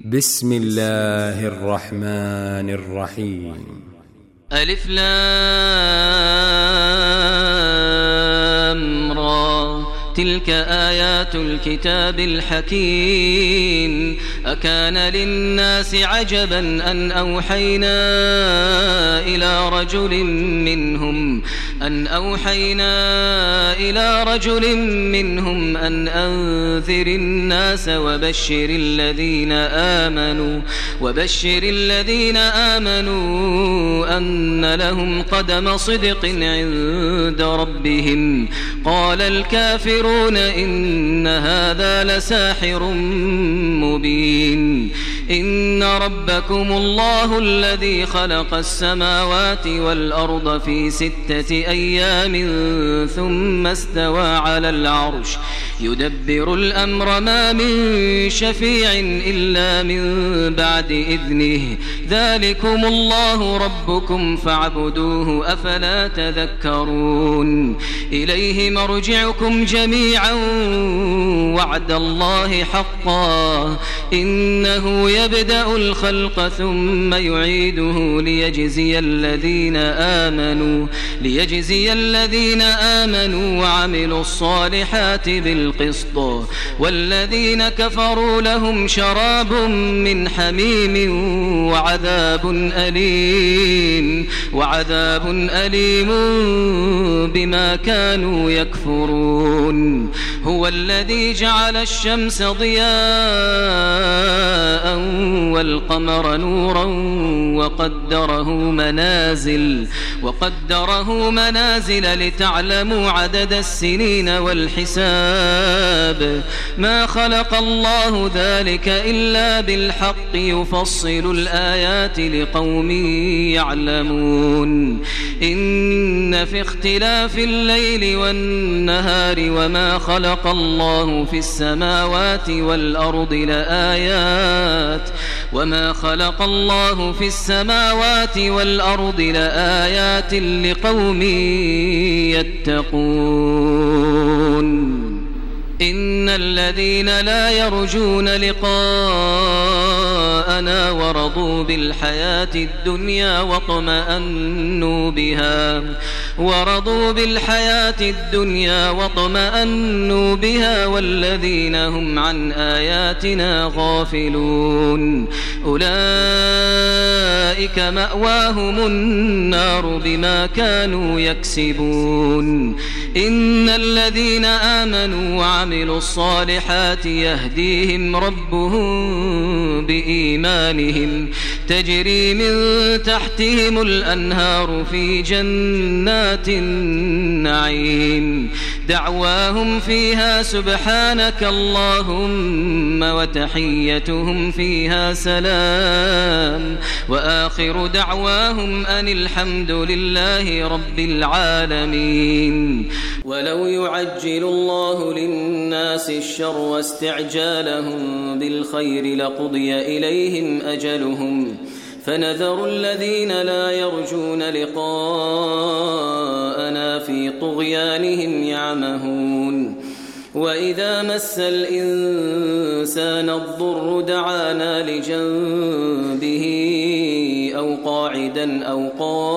بسم الله الرحمن الرحيم. ألف لام را تلك آيات الكتاب الحكيم. أكان للناس عجبا أن أوحينا إلى رجل منهم أن أنذر الناس وبشر الذين آمنوا أن لهم قدم صدق عند ربهم. قال الكافرون إن هذا لساحر مبين. إن ربكم الله الذي خلق السماوات والأرض في 6 أيام ثم استوى على العرش يدبر الأمر ما من شفيع إلا من بعد إذنه. ذلكم الله ربكم فاعبدوه أفلا تذكرون. إليه مرجعكم جميعا وعد الله حقا إنه يبدأ الخلق ثم يعيده ليجزي الذين آمنوا وعملوا الصالحات بالقسط. والذين كفروا لهم شراب من حميم وعذاب أليم بما كانوا يكفرون. هو الذي جعل الشمس ضياء والقمر نورا وقدره منازل لتعلموا عدد السنين والحساب. ما خلق الله ذلك إلا بالحق يفصل الآيات لقوم يعلمون. إن في اختلاف الليل والنهار وما خلق الله في السماوات والأرض لآيات لقوم يتقون. إن الذين لا يرجون لقاءنا ورضوا بالحياة الدنيا واطمأنوا بها والذين هم عن آياتنا غافلون أولئك مأواهم النار بما كانوا يكسبون. إن الذين آمنوا وعملوا الصالحات يهديهم ربهم بإيمانهم تجري من تحتهم الأنهار في جنات النعيم. دعواهم فيها سبحانك اللهم وتحيتهم فيها سلام وآخر دعواهم أن الحمد لله رب العالمين. ولو يعجل الله للناس الشر واستعجالهم بالخير لقضي إليهم أجلهم فنذر الذين لا يرجون لقاءنا في طغيانهم يعمهون. وإذا مس الإنسان الضر دعانا لجنبه أو قاعدا أو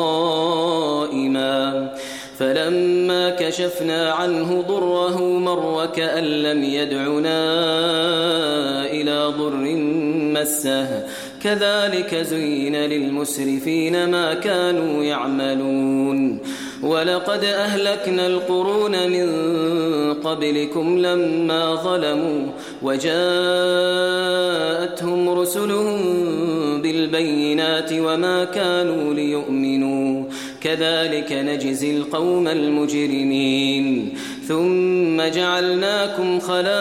قائما فلما كشفنا عنه ضره مر وكأن لم يدعنا إلى ضر مسه كذلك زين للمسرفين ما كانوا يعملون. ولقد أهلكنا القرون من قبلكم لما ظلموا وجاءتهم رسلهم بالبينات وما كانوا ليؤمنوا كذلك نجزي القوم المجرمين. ثم جعلناكم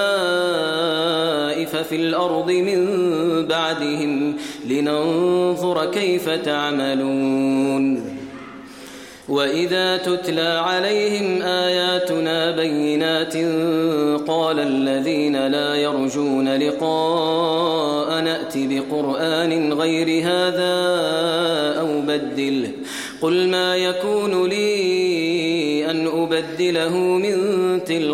خلائف في الأرض من بعدهم لننظر كيف تعملون. وإذا تتلى عليهم آياتنا بينات قال الذين لا يرجون لقاء نأت بقرآن غير هذا أو بدله قل ما يكون لي أن أبدله من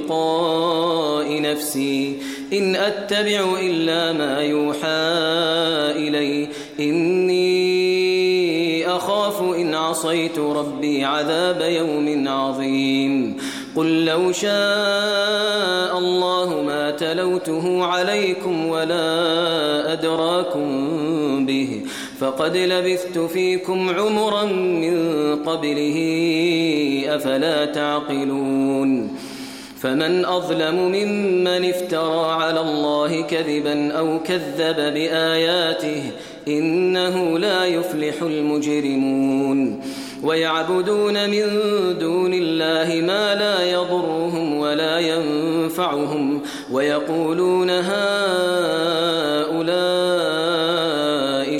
تلقاء نفسي إن أتبع إلا ما يوحى إلي إني أخاف إن عصيت ربي عذاب يوم عظيم قل لو شاء الله ما تلوته عليكم ولا أدراكم به فقد لبثت فيكم عمرا من قبله أفلا تعقلون فمن أظلم ممن افترى على الله كذبا أو كذب بآياته إنه لا يفلح المجرمون ويعبدون من دون الله ما لا يضرهم ولا ينفعهم ويقولون هؤلاء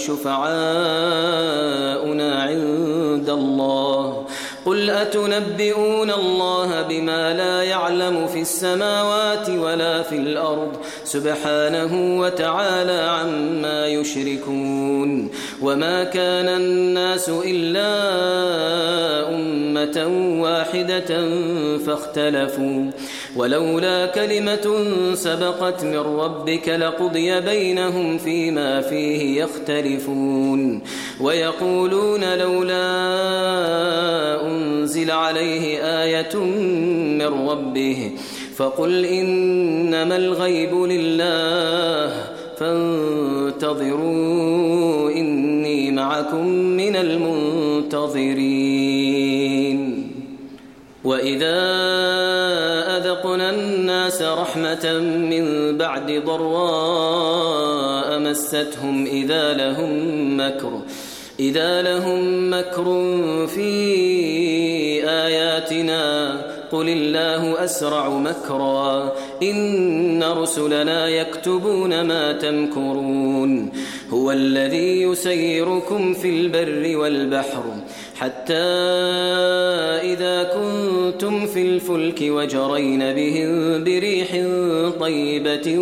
شفعاؤنا عند الله قل أتنبئون الله بما لا يعلم في السماوات ولا في الأرض سبحانه وتعالى عما يشركون وما كان الناس إلا أمة واحدة فاختلفوا ولولا كلمة سبقت من ربك لقضي بينهم فيما فيه يختلفون ويقولون لولا أنزل عليه آية من ربه فقل إنما الغيب لله فانتظروا إني معكم من المنتظرين وإذا أذقنا الناس رحمة من بعد ضراء مستهم إذا لهم مكر في آياتنا قل الله أسرع مكرا إن رسلنا يكتبون ما تمكرون هو الذي يسيركم في البر والبحر حتى إذا كنتم في الفلك وجرين بهم بريح طيبة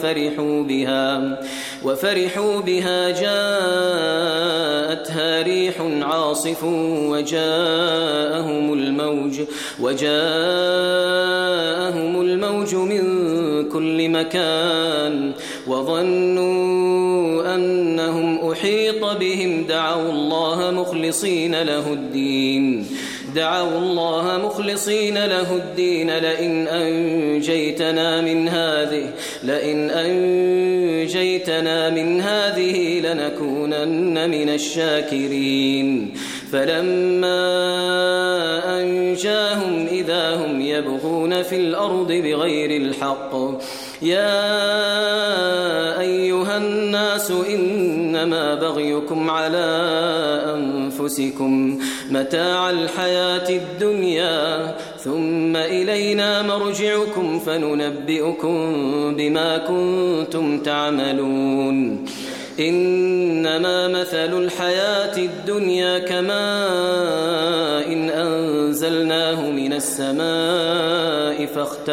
وفرحوا بها جاءتها ريح عاصف وجاءهم الموج من كل مكان وظنوا أنهم أحيط بهم دعوا الله مخلصين له الدين لئن أنجيتنا من هذه لنكونن من الشاكرين فلما أنجاهم إذا هم يبغون في الأرض بغير الحق يا أيها الناس إنما بغيكم على أنفسكم متاع الحياة الدنيا ثم إلينا مرجعكم فننبئكم بما كنتم تعملون إنما مثل الحياة الدنيا كماء إن أنزلناه من السماء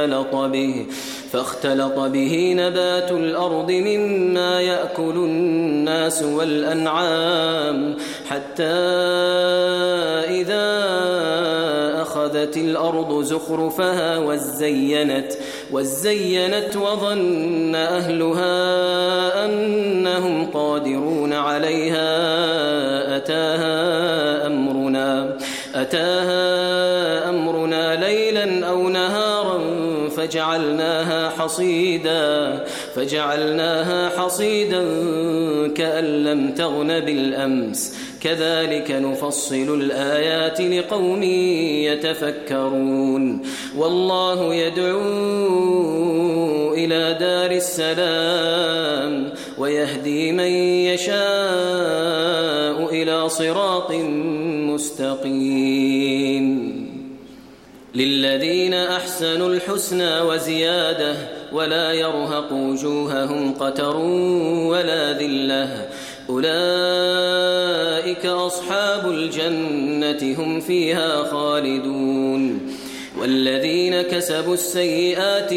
فاختلط به نبات الأرض مما يأكل الناس والأنعام حتى إذا أخذت الأرض زخرفها وزينت وظن أهلها أنهم قادرون عليها أتاها أمرنا ليلا أو نهارا فجعلناها حصيدا كأن لم تغن بالأمس كذلك نفصل الآيات لقوم يتفكرون والله يدعو إلى دار السلام ويهدي من يشاء إلى صراط مستقيم للذين أحسنوا الحسنى وزيادة ولا يرهق وجوههم قتر ولا ذلة أولئك أصحاب الجنة هم فيها خالدون والذين كسبوا السيئات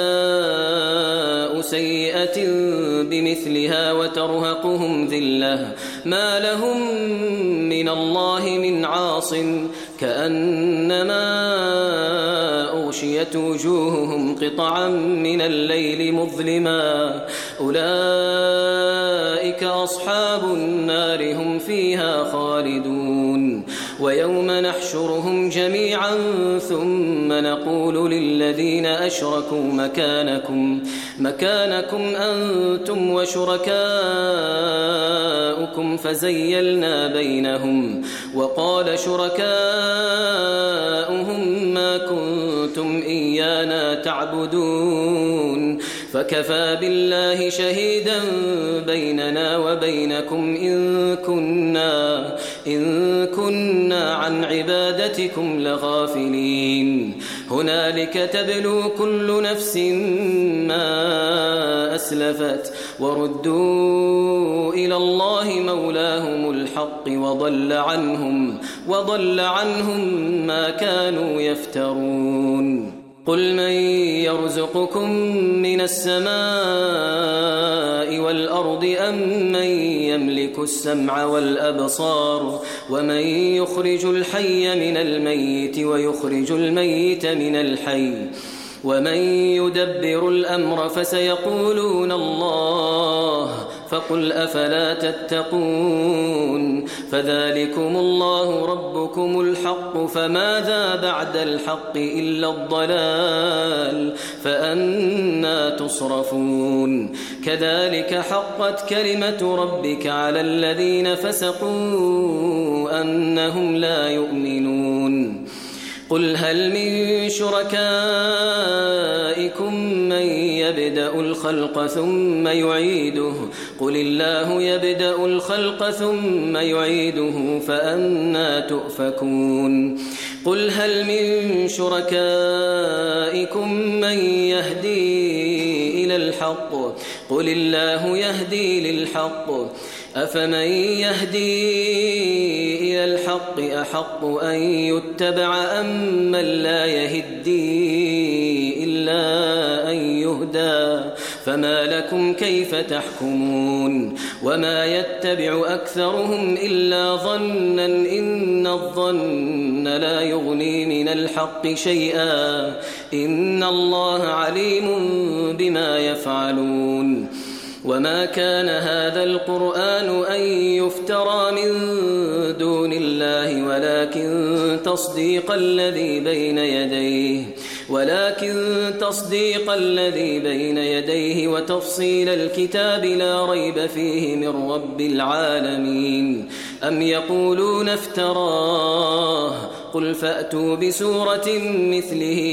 جزاء سيئة بمثلها وترهقهم ذلة ما لهم من الله من عاصم كأنما أغشيت وجوههم قطعا من الليل مظلما أولئك أولئك أصحاب النار هم فيها خالدون ويوم نحشرهم جميعا ثم نقول للذين أشركوا مكانكم أنتم وشركاؤكم فزيلنا بينهم وقال شركاؤهم ما كنتم إيانا تعبدون فكفى بالله شهيدا بيننا وبينكم إن كنا عن عبادتكم لغافلين هنالك تبلو كل نفس ما أسلفت وردوا إلى الله مولاهم الحق وضل عنهم ما كانوا يفترون قل من يرزقكم من السماء والأرض أم من يملك السمع والأبصار ومن يخرج الحي من الميت ويخرج الميت من الحي ومن يدبر الأمر فسيقولون الله فقل أفلا تتقون فذلكم الله ربكم الحق فماذا بعد الحق إلا الضلال فأنى تصرفون كذلك حقت كلمة ربك على الذين فسقوا أنهم لا يؤمنون قل هل من شركائكم من يبدأ الخلق ثم يعيده قل الله يبدأ الخلق ثم يعيده فأنى تؤفكون قل هل من شركائكم من يهدي إلى الحق قل الله يهدي للحق أفمن يهدي إلى الحق أحق أن يتبع أم من لا يهدي إلا أن يهدى فما لكم كيف تحكمون وما يتبع أكثرهم إلا ظنا إن الظن لا يغني من الحق شيئا إن الله عليم بما يفعلون وما كان هذا القرآن أن يفترى من دون الله ولكن تصديق الذي بين يديه وتفصيل الكتاب لا ريب فيه من رب العالمين أم يقولون افتراه قل فأتوا بسورة مثله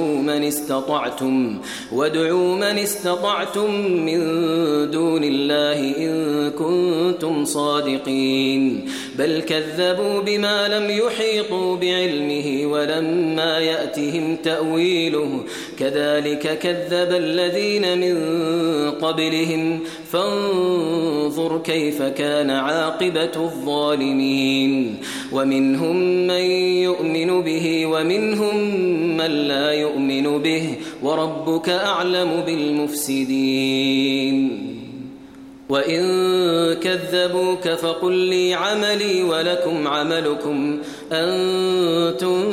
وادعوا من استطعتم من دون الله إن كنتم صادقين بل كذبوا بما لم يحيطوا بعلمه ولما يأتهم تأويله كذلك كذب الذين من قبلهم فانظر كيف كان عاقبة الظالمين ومنهم من يؤمن به ومنهم من لا يؤمن به وربك أعلم بالمفسدين وإن كذبوك فقل لي عملي ولكم عملكم أنتم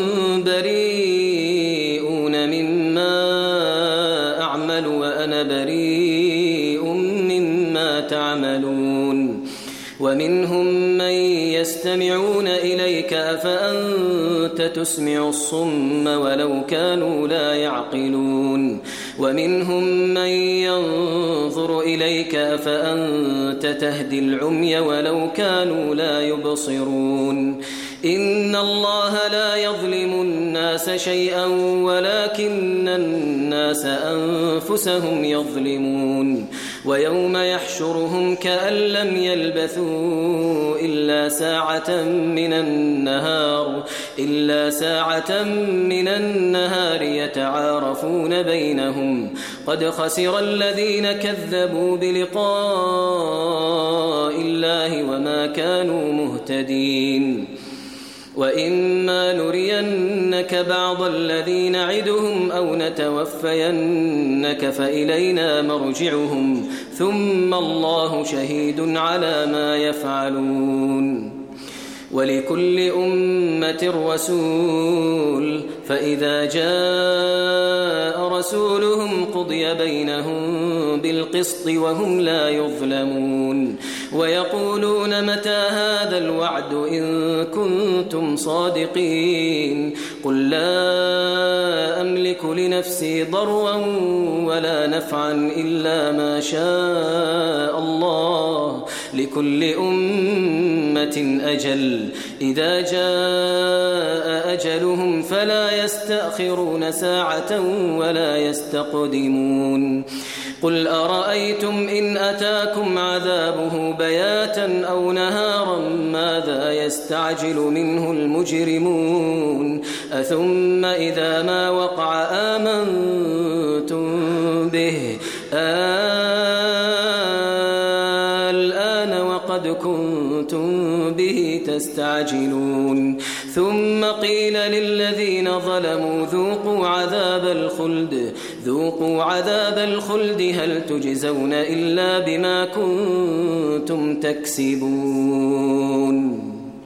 بريئون مما أعمل وأنا بريء مما تعملون ومنهم من يستمعون إليك أفأنت تسمع الصم ولو كانوا لا يعقلون ومنهم من ينظر إليك أفأنت تهدي العمي ولو كانوا لا يبصرون إن الله لا يظلم الناس شيئا ولكن الناس أنفسهم يظلمون ويوم يحشرهم كأن لم يلبثوا إلا ساعة من النهار يتعارفون بينهم قد خسر الذين كذبوا بلقاء الله وما كانوا مهتدين وإما نرينك بعض الذي نعدهم أو نتوفينك فإلينا مرجعهم ثم الله شهيد على ما يفعلون ولكل أمة رسول فإذا جاء رسولهم قضي بينهم بالقسط وهم لا يظلمون ويقولون متى هذا الوعد إن كنتم صادقين قل لا أملك لنفسي ضرا ولا نفعا إلا ما شاء الله لكل أمة أجل إذا جاء أجلهم فلا يستأخرون ساعة ولا يستقدمون قل أرأيتم إن أتاكم عذابه بياتا أو نهارا ماذا يستعجل منه المجرمون أثم إذا ما وقع آمنتم به الآن وقد كنتم به تستعجلون ثم قيل للذين ظلموا ذوقوا عذاب الخلد هل تجزون إلا بما كنتم تكسبون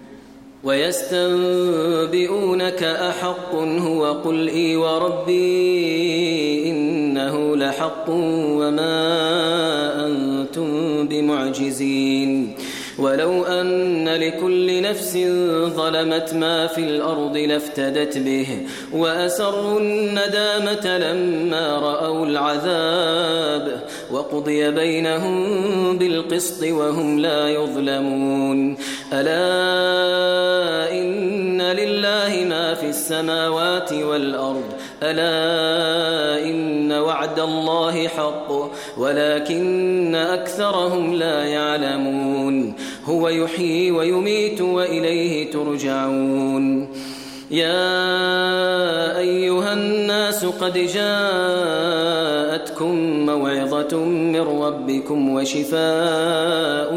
ويستنبئونك أحق هو قل إي وربي إنه لحق وما أنتم بمعجزين ولو أن لكل نفس ظلمت ما في الأرض لافتدت به وأسروا الندامة لما رأوا العذاب وقضي بينهم بالقسط وهم لا يظلمون ألا إن لله ما في السماوات والأرض ألا إن وعد الله حق ولكن أكثرهم لا يعلمون هو يحيي ويميت وإليه ترجعون يا أيها الناس قد جاءتكم موعظة من ربكم وشفاء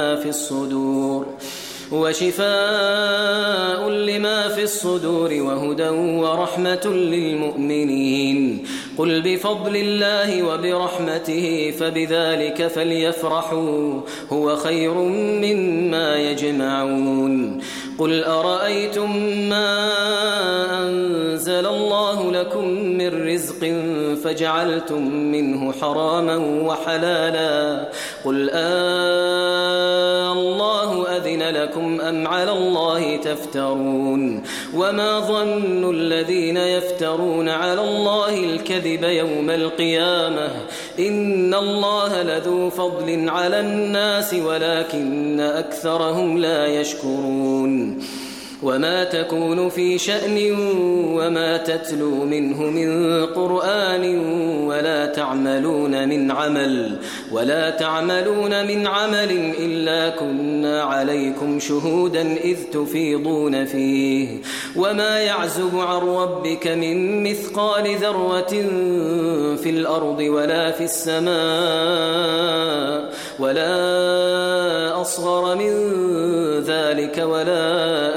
لما في الصدور وهدى ورحمة للمؤمنين قل بفضل الله وبرحمته فبذلك فليفرحوا هو خير مما يجمعون قل أرأيتم ما أنزل الله لكم من رزق فجعلتم منه حراما وحلالا قل الله أذن لكم أم على الله تفترون وما ظن الذين يفترون على الله الكذب يوم القيامة إن الله لذو فضل على الناس ولكن أكثرهم لا يشكرون وما تكون في شأن وما تتلو منه من قرآن ولا تعملون من عمل إلا كنا عليكم شهودا إذ تفيضون فيه وما يعزب عن ربك من مثقال ذرة في الأرض ولا في السماء ولا أصغر من ذلك ولا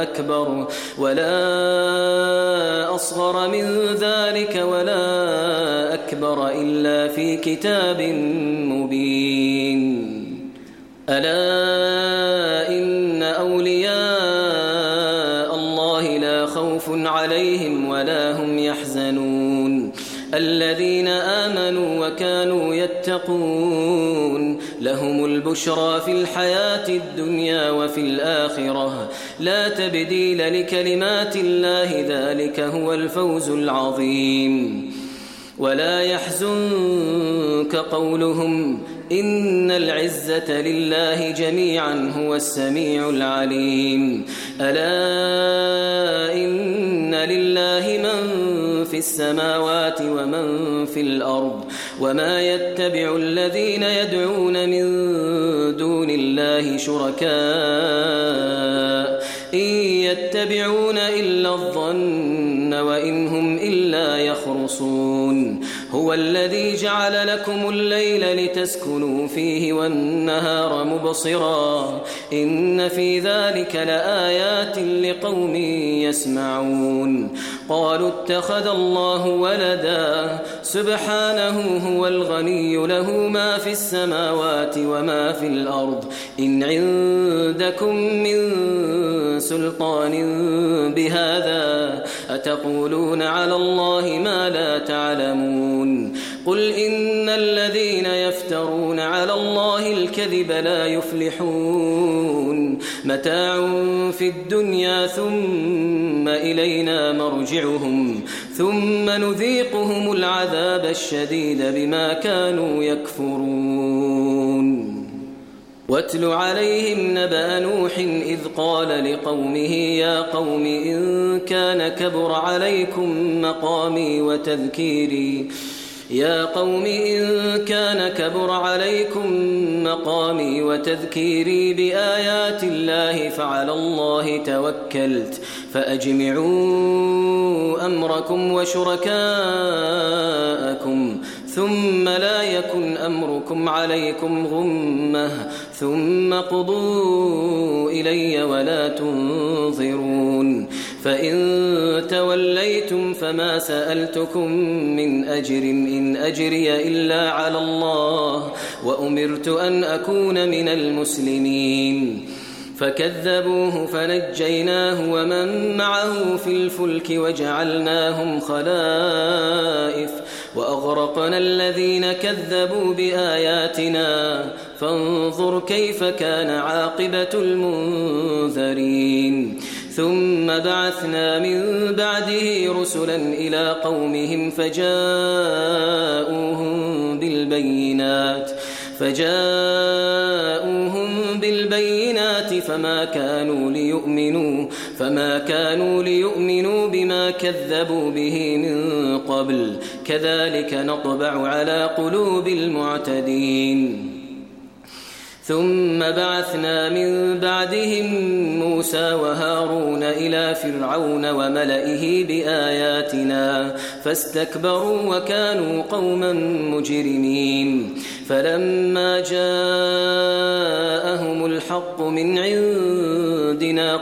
أكبر إلا في كتاب مبين ألا إن أولياء الله لا خوف عليهم ولا هم يحزنون الذين آمنوا وكانوا يتقون لهم البشرى في الحياة الدنيا وفي الآخرة لا تبديل لكلمات الله ذلك هو الفوز العظيم ولا يحزنك قولهم إن العزة لله جميعا هو السميع العليم ألا إن لله من في السماوات ومن في الأرض وما يتبع الذين يدعون من دون الله شركاء إن يتبعون إلا الظن وإن هم إلا يخرصون هو هو الذي جعل لكم الليل لتسكنوا فيه والنهار مبصرا إن في ذلك لآيات لقوم يسمعون قالوا اتخذ الله ولدا سبحانه هو الغني له ما في السماوات وما في الأرض إن عندكم من سلطان بهذا أتقولون على الله ما لا تعلمون قل إن الذين يفترون على الله الكذب لا يفلحون متاع في الدنيا ثم إلينا مرجعهم ثم نذيقهم العذاب الشديد بما كانوا يكفرون واتل عليهم نبأ نوح إذ قال لقومه يا قوم إن كان كبر عليكم مقامي وتذكيري بآيات الله فعلى الله توكلت فأجمعوا أمركم وشركاءكم ثم لا يكن أمركم عليكم غمة ثم قضوا إلي ولا تنظرون فإن توليتم فما سألتكم من أجر إن أجري إلا على الله وأمرت أن أكون من المسلمين فكذبوه فنجيناه ومن معه في الفلك وجعلناهم خلائف وأغرقنا الذين كذبوا بآياتنا فانظر كيف كان عاقبة المنذرين ثم بعثنا من بعده رسلا إلى قومهم فجاءوهم بالبينات فما كانوا ليؤمنوا بما كذبوا به من قبل كذلك نطبع على قلوب المعتدين ثم بعثنا من بعدهم موسى وهارون إلى فرعون وملئه بآياتنا فاستكبروا وكانوا قوما مجرمين فلما جاءهم الحق من عندنا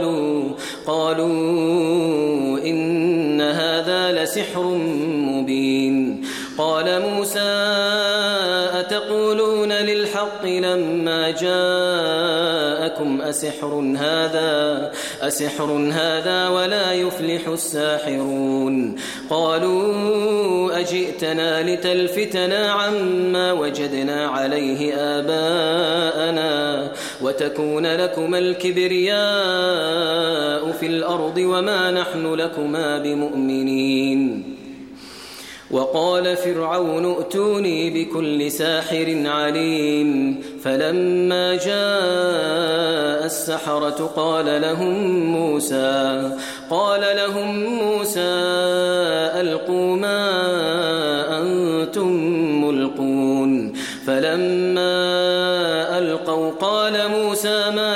قالوا إن هذا لسحر مبين قال موسى أتقولون للحق لما جاءكم أسحر هذا ولا يفلح الساحرون قالوا أجئتنا لتلفتنا عما وجدنا عليه آباءنا وتكون لكما الكبرياء في الأرض وما نحن لكما بمؤمنين وقال فرعون ائتوني بكل ساحر عليم فلما جاء السحرة قال لهم موسى ألقوا ما أنتم ملقون فلما ألقوا قال موسى ما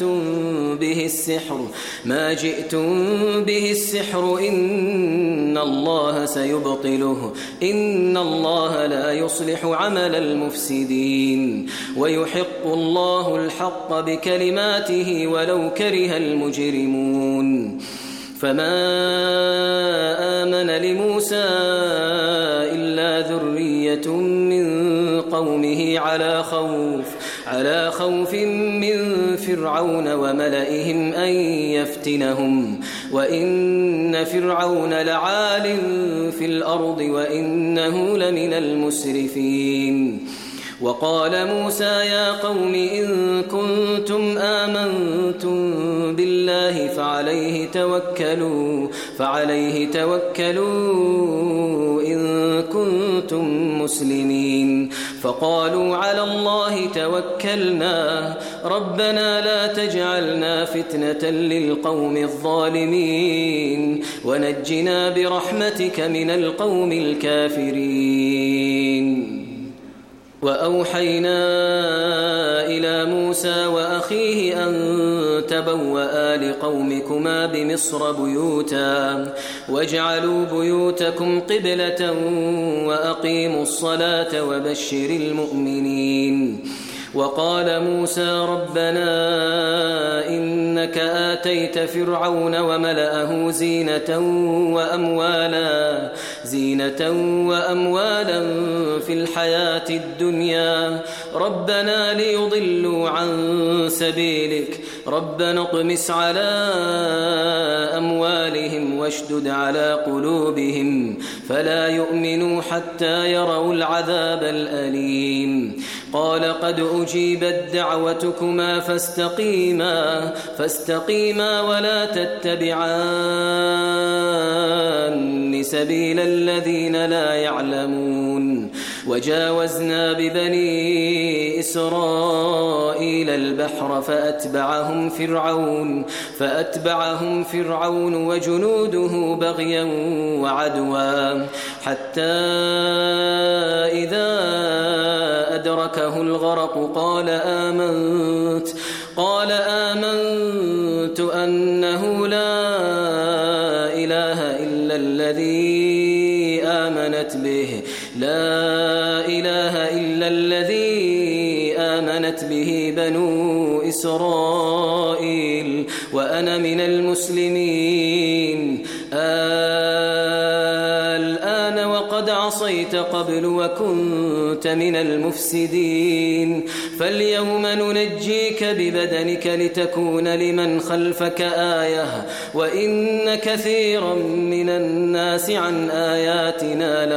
جئتم به السحر إن الله سيبطله إن الله لا يصلح عمل المفسدين ويحق الله الحق بكلماته ولو كره المجرمون فما آمن لموسى إلا ذرية من قومه على خوف من فرعون وملئهم أن يفتنهم وإن فرعون لعال في الأرض وإنه لمن المسرفين وقال موسى يا قوم إن كنتم آمنتم بالله فعليه توكلوا إن كنتم مسلمين فقالوا على الله توكلنا ربنا لا تجعلنا فتنة للقوم الظالمين ونجنا برحمتك من القوم الكافرين وأوحينا إلى موسى وأخيه أن تبوأ لقومكما بمصر بيوتا واجعلوا بيوتكم قبلة وأقيموا الصلاة وبشر المؤمنين. وقال موسى ربنا إنك آتيت فرعون وملأه زينة وأموالا في الحياة الدنيا ربنا ليضلوا عن سبيلك ربنا اطمس على أموالهم واشدد على قلوبهم فلا يؤمنوا حتى يروا العذاب الأليم. قال قد أجيبت دعوتكما فاستقيما ولا تتبعان سبيل الذين لا يعلمون. وجاوزنا ببني إسرائيل البحر فأتبعهم فرعون وجنوده بغيا وعدوا حتى إذا أدركه الغرق قال آمنت أنه لا إله إلا الذي آمنت به بنو إسرائيل وأنا من المسلمين. الآن وقد عصيت قبل وكنت من المفسدين فاليوم ننجيك ببدنك لتكون لمن خلفك آية وإن كثيرا من الناس عن آياتنا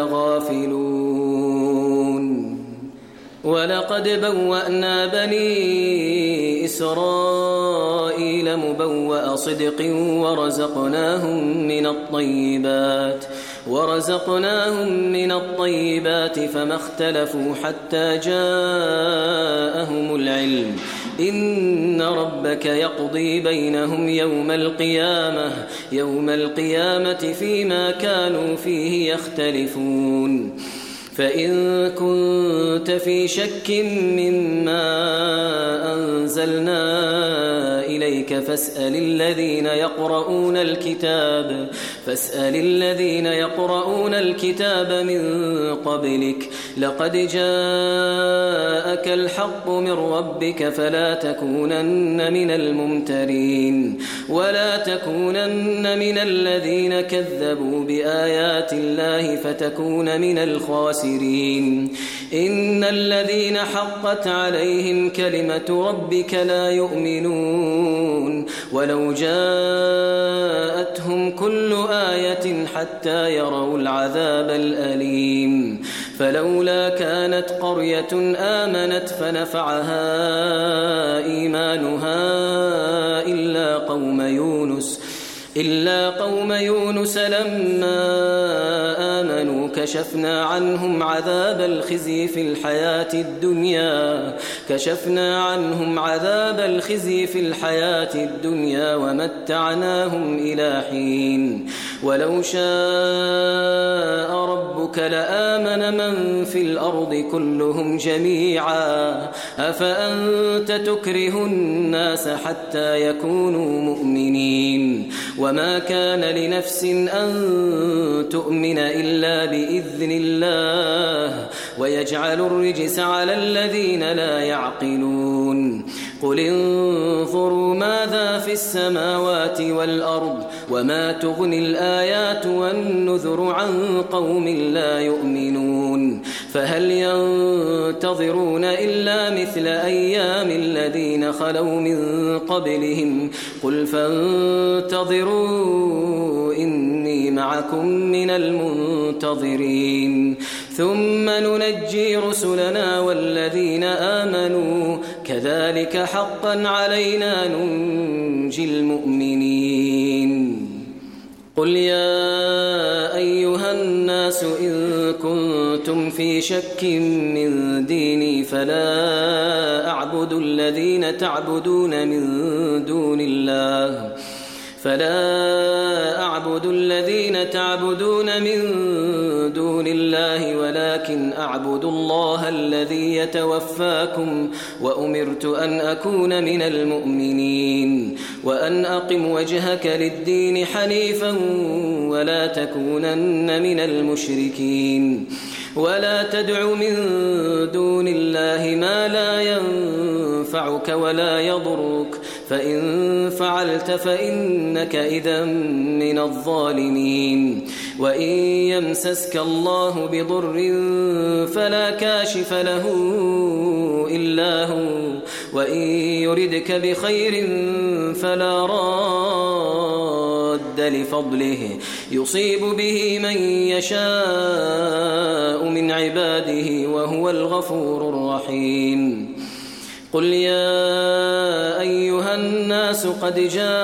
لغافلون. ولقد بوأنا بني إسرائيل مبوأ صدق ورزقناهم من الطيبات فما اختلفوا حتى جاءهم العلم إن ربك يقضي بينهم يوم القيامة فيما كانوا فيه يختلفون. فإن كنت في شك مما أنزلنا إليك فاسأل الذين يقرؤون الكتاب من قبلك لقد جاءك الحق من ربك فلا تكونن من الممترين ولا تكونن من الذين كذبوا بآيات الله فتكون من الخاسرين. إن الذين حقت عليهم كلمة ربك لا يؤمنون ولو جاءتهم كل آية حتى يروا العذاب الأليم. فلولا كانت قرية آمنت فنفعها إيمانها إلا قوم يونس لما آمنوا كشفنا عنهم عذاب الخزي في الحياة الدنيا ومتعناهم إلى حين. ولو شاء ربك لآمن من في الأرض كلهم جميعا أفأنت تكره الناس حتى يكونوا مؤمنين. وما كان لنفس أن تؤمن إلا بإذن الله ويجعل الرجس على الذين لا يعقلون. قل انظروا ماذا في السماوات والأرض وما تغني الآيات والنذر عن قوم لا يؤمنون. فهل ينتظرون إلا مثل أيام الذين خلوا من قبلهم قل فانتظروا إني معكم من المنتظرين ثم ننجي رسلنا والذين آمنوا كذلك حقا علينا ننجي المؤمنين. قل يا أيها الناس إن كنتم في شك من ديني فلا أعبد الذين تعبدون من دون الله فلا أعبد الذين تعبدون من دون الله ولكن أعبد الله الذي يتوفاكم وأمرت أن أكون من المؤمنين وأن أقم وجهك للدين حنيفا ولا تكونن من المشركين ولا تدع من دون الله ما لا ينفعك ولا يضرك فإن فعلت فإنك إذا من الظالمين وإن يمسسك الله بضر فلا كاشف له إلا هو وإن يردك بخير فلا راد لفضله يصيب به من يشاء من عباده وهو الغفور الرحيم قل يا أيها الناس قد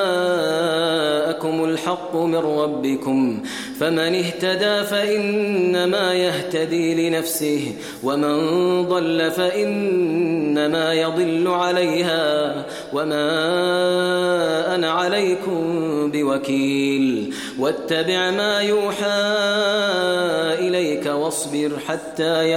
جاءكم الحق من ربكم فمن اهتدى فإنما يهتدي لنفسه ومن ضل فإنما يضل عليها وما أنا عليكم بوكيل واتبع ما يوحى إليك واصبر حتى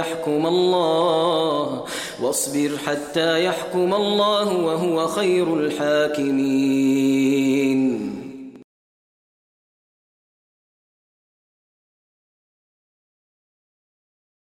يحكم الله وهو خير الحاكمين.